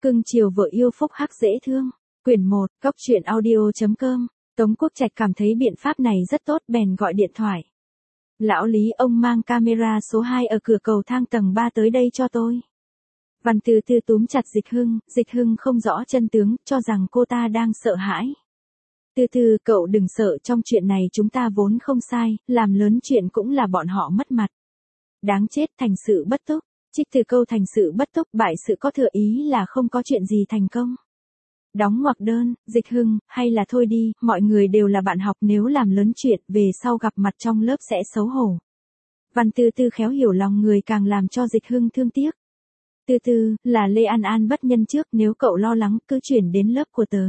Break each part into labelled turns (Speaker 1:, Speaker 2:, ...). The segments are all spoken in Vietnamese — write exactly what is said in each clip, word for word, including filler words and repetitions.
Speaker 1: Cưng chiều vợ yêu phúc hắc dễ thương. Quyển một, Cóc truyện audio.com. Tống Quốc Trạch cảm thấy biện pháp này rất tốt bèn gọi điện thoại. Lão Lý, ông mang camera số hai ở cửa cầu thang tầng ba tới đây cho tôi. Văn Từ Tư túm chặt Dịch Hưng, Dịch Hưng không rõ chân tướng, cho rằng cô ta đang sợ hãi. Từ từ, cậu đừng sợ, trong chuyện này chúng ta vốn không sai, làm lớn chuyện cũng là bọn họ mất mặt. Đáng chết, thành sự bất túc. Trích từ câu thành sự bất túc, bại sự có thừa ý là không có chuyện gì thành công. Đóng ngoặc đơn, Dịch Hưng, hay là thôi đi, mọi người đều là bạn học, nếu làm lớn chuyện, về sau gặp mặt trong lớp sẽ xấu hổ. Văn Từ Tư khéo hiểu lòng người càng làm cho Dịch Hưng thương tiếc. Từ từ, là Lê An An bất nhân trước, nếu cậu lo lắng, cứ chuyển đến lớp của tớ.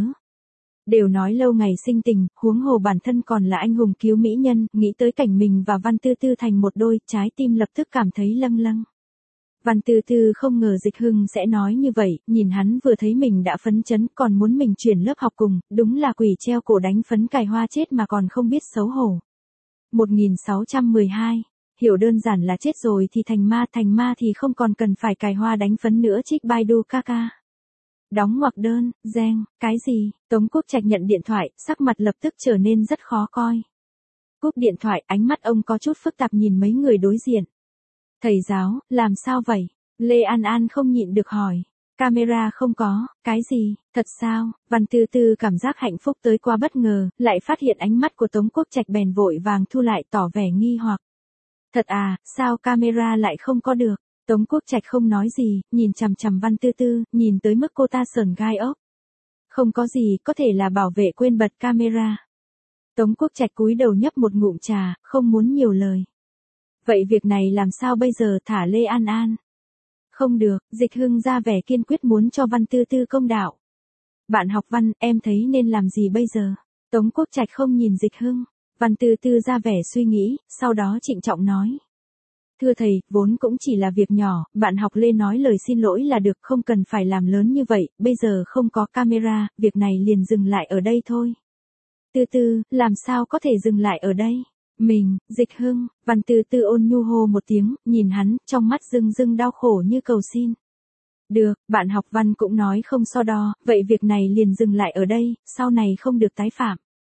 Speaker 1: Đều nói lâu ngày sinh tình, huống hồ bản thân còn là anh hùng cứu mỹ nhân, nghĩ tới cảnh mình và Văn Tư Tư thành một đôi, trái tim lập tức cảm thấy lâng lâng. Văn Tư Tư không ngờ Dịch Hưng sẽ nói như vậy, nhìn hắn vừa thấy mình đã phấn chấn, còn muốn mình chuyển lớp học cùng, đúng là quỷ treo cổ đánh phấn cài hoa chết mà còn không biết xấu hổ. một nghìn sáu trăm mười hai, hiểu đơn giản là chết rồi thì thành ma, thành ma thì không còn cần phải cài hoa đánh phấn nữa, trích Baidu Kaka. Đóng ngoặc đơn, reng, cái gì? Tống Quốc Trạch nhận điện thoại, sắc mặt lập tức trở nên rất khó coi. Cúp điện thoại, ánh mắt ông có chút phức tạp nhìn mấy người đối diện. Thầy giáo, làm sao vậy? Lê An An không nhịn được hỏi. Camera không có, cái gì, thật sao? Văn Tư Tư cảm giác hạnh phúc tới quá bất ngờ, lại phát hiện ánh mắt của Tống Quốc Trạch bèn vội vàng thu lại tỏ vẻ nghi hoặc. Thật à, sao camera lại không có được? Tống Quốc Trạch không nói gì, nhìn chằm chằm Văn Tư Tư, nhìn tới mức cô ta sởn gai ốc. Không có gì, có thể là bảo vệ quên bật camera. Tống Quốc Trạch cúi đầu nhấp một ngụm trà, không muốn nhiều lời. Vậy việc này làm sao bây giờ, thả Lê An An? Không được, Dịch Hưng ra vẻ kiên quyết muốn cho Văn Tư Tư công đạo. Bạn học văn, em thấy nên làm gì bây giờ? Tống Quốc Trạch không nhìn Dịch Hưng. Văn Tư Tư ra vẻ suy nghĩ, sau đó trịnh trọng nói. Thưa thầy, vốn cũng chỉ là việc nhỏ, bạn học Lê nói lời xin lỗi là được, không cần phải làm lớn như vậy, bây giờ không có camera, việc này liền dừng lại ở đây thôi. Tư Tư, làm sao có thể dừng lại ở đây? Mình, Dịch Hưng, Văn Tư Tư ôn nhu hô một tiếng, nhìn hắn, trong mắt rưng rưng đau khổ như cầu xin. Được, bạn học văn cũng nói không so đo, vậy việc này liền dừng lại ở đây, sau này không được tái phạm.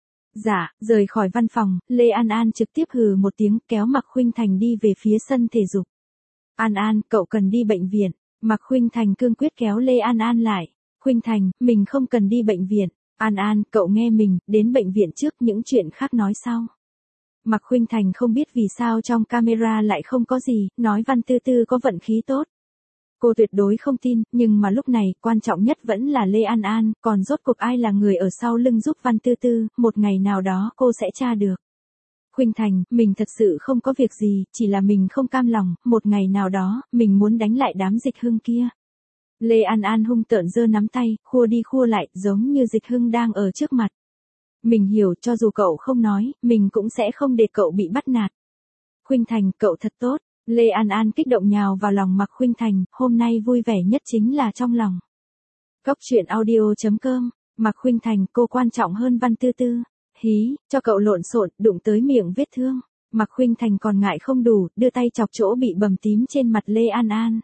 Speaker 1: Dạ, rời khỏi văn phòng, Lê An An trực tiếp hừ một tiếng, kéo Mạc Khuynh Thành đi về phía sân thể dục. An An, cậu cần đi bệnh viện. Mạc Khuynh Thành cương quyết kéo Lê An An lại. Khuynh Thành, mình không cần đi bệnh viện. An An, cậu nghe mình, đến bệnh viện trước, những chuyện khác nói sau. Mạc Khuynh Thành không biết vì sao trong camera lại không có gì, nói Văn Tư Tư có vận khí tốt. Cô tuyệt đối không tin, nhưng mà lúc này, quan trọng nhất vẫn là Lê An An, còn rốt cuộc ai là người ở sau lưng giúp Văn Tư Tư, một ngày nào đó cô sẽ tra được. Khuynh Thành, mình thật sự không có việc gì, chỉ là mình không cam lòng, một ngày nào đó, mình muốn đánh lại đám Dịch Hưng kia. Lê An An hung tợn giơ nắm tay, khua đi khua lại, giống như Dịch Hưng đang ở trước mặt. Mình hiểu, cho dù cậu không nói, mình cũng sẽ không để cậu bị bắt nạt. Khuynh Thành, cậu thật tốt. Lê An An kích động nhào vào lòng Mạc Khuynh Thành, hôm nay vui vẻ nhất chính là trong lòng. Cóc truyện audio.com, Mạc Khuynh Thành, cô quan trọng hơn Văn Tư Tư. Hí, cho cậu lộn xộn, đụng tới miệng vết thương. Mạc Khuynh Thành còn ngại không đủ, đưa tay chọc chỗ bị bầm tím trên mặt Lê An An.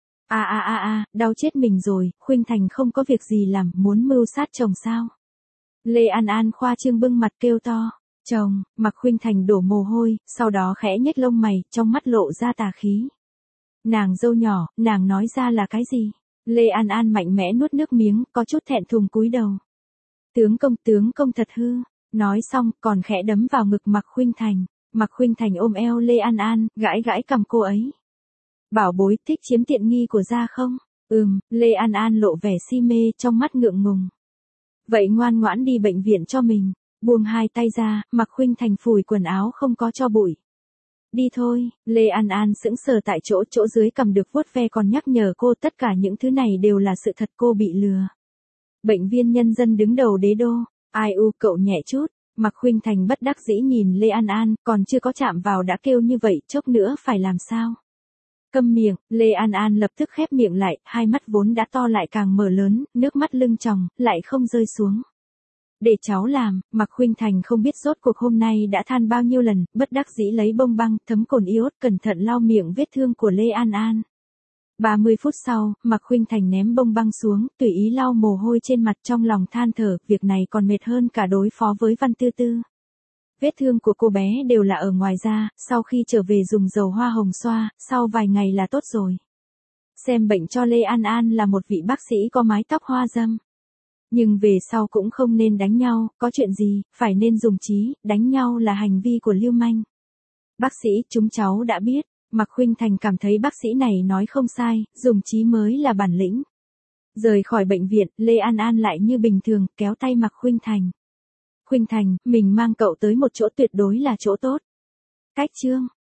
Speaker 1: A a a a, đau chết mình rồi, Khuynh Thành không có việc gì làm, muốn mưu sát chồng sao? Lê An An khoa trương bưng mặt kêu to. Chồng, Mạc Khuynh Thành đổ mồ hôi, sau đó khẽ nhếch lông mày, trong mắt lộ ra tà khí. Nàng dâu nhỏ, nàng nói ra là cái gì? Lê An An mạnh mẽ nuốt nước miếng, có chút thẹn thùng cúi đầu. Tướng công, tướng công thật hư. Nói xong, còn khẽ đấm vào ngực Mạc Khuynh Thành. Mạc Khuynh Thành ôm eo Lê An An, gãi gãi cằm cô ấy. Bảo bối, thích chiếm tiện nghi của gia không? Ừm, Lê An An lộ vẻ si mê, trong mắt ngượng ngùng. Vậy ngoan ngoãn đi bệnh viện cho mình. Buông hai tay ra, Mạc Khuynh Thành phủi quần áo không có cho bụi. Đi thôi, Lê An An sững sờ tại chỗ, chỗ dưới cầm được vuốt ve còn nhắc nhở cô tất cả những thứ này đều là sự thật, cô bị lừa. Bệnh viên nhân dân đứng đầu đế đô, ai u cậu nhẹ chút, Mạc Khuynh Thành bất đắc dĩ nhìn Lê An An, còn chưa có chạm vào đã kêu như vậy, chốc nữa phải làm sao? Câm miệng, Lê An An lập tức khép miệng lại, hai mắt vốn đã to lại càng mở lớn, nước mắt lưng tròng, lại không rơi xuống. Để cháu làm, Mạc Khuynh Thành không biết rốt cuộc hôm nay đã than bao nhiêu lần, bất đắc dĩ lấy bông băng, thấm cồn iốt, cẩn thận lau miệng vết thương của Lê An An. ba mươi phút sau, Mạc Khuynh Thành ném bông băng xuống, tùy ý lau mồ hôi trên mặt, trong lòng than thở, việc này còn mệt hơn cả đối phó với Văn Tư Tư. Vết thương của cô bé đều là ở ngoài da, sau khi trở về dùng dầu hoa hồng xoa, sau vài ngày là tốt rồi. Xem bệnh cho Lê An An là một vị bác sĩ có mái tóc hoa dâm. Nhưng về sau cũng không nên đánh nhau, có chuyện gì, phải nên dùng trí, đánh nhau là hành vi của lưu manh. Bác sĩ, chúng cháu đã biết. Mạc Khuynh Thành cảm thấy bác sĩ này nói không sai, dùng trí mới là bản lĩnh. Rời khỏi bệnh viện, Lê An An lại như bình thường, kéo tay Mạc Khuynh Thành. Khuynh Thành, mình mang cậu tới một chỗ tuyệt đối là chỗ tốt. Cách chương.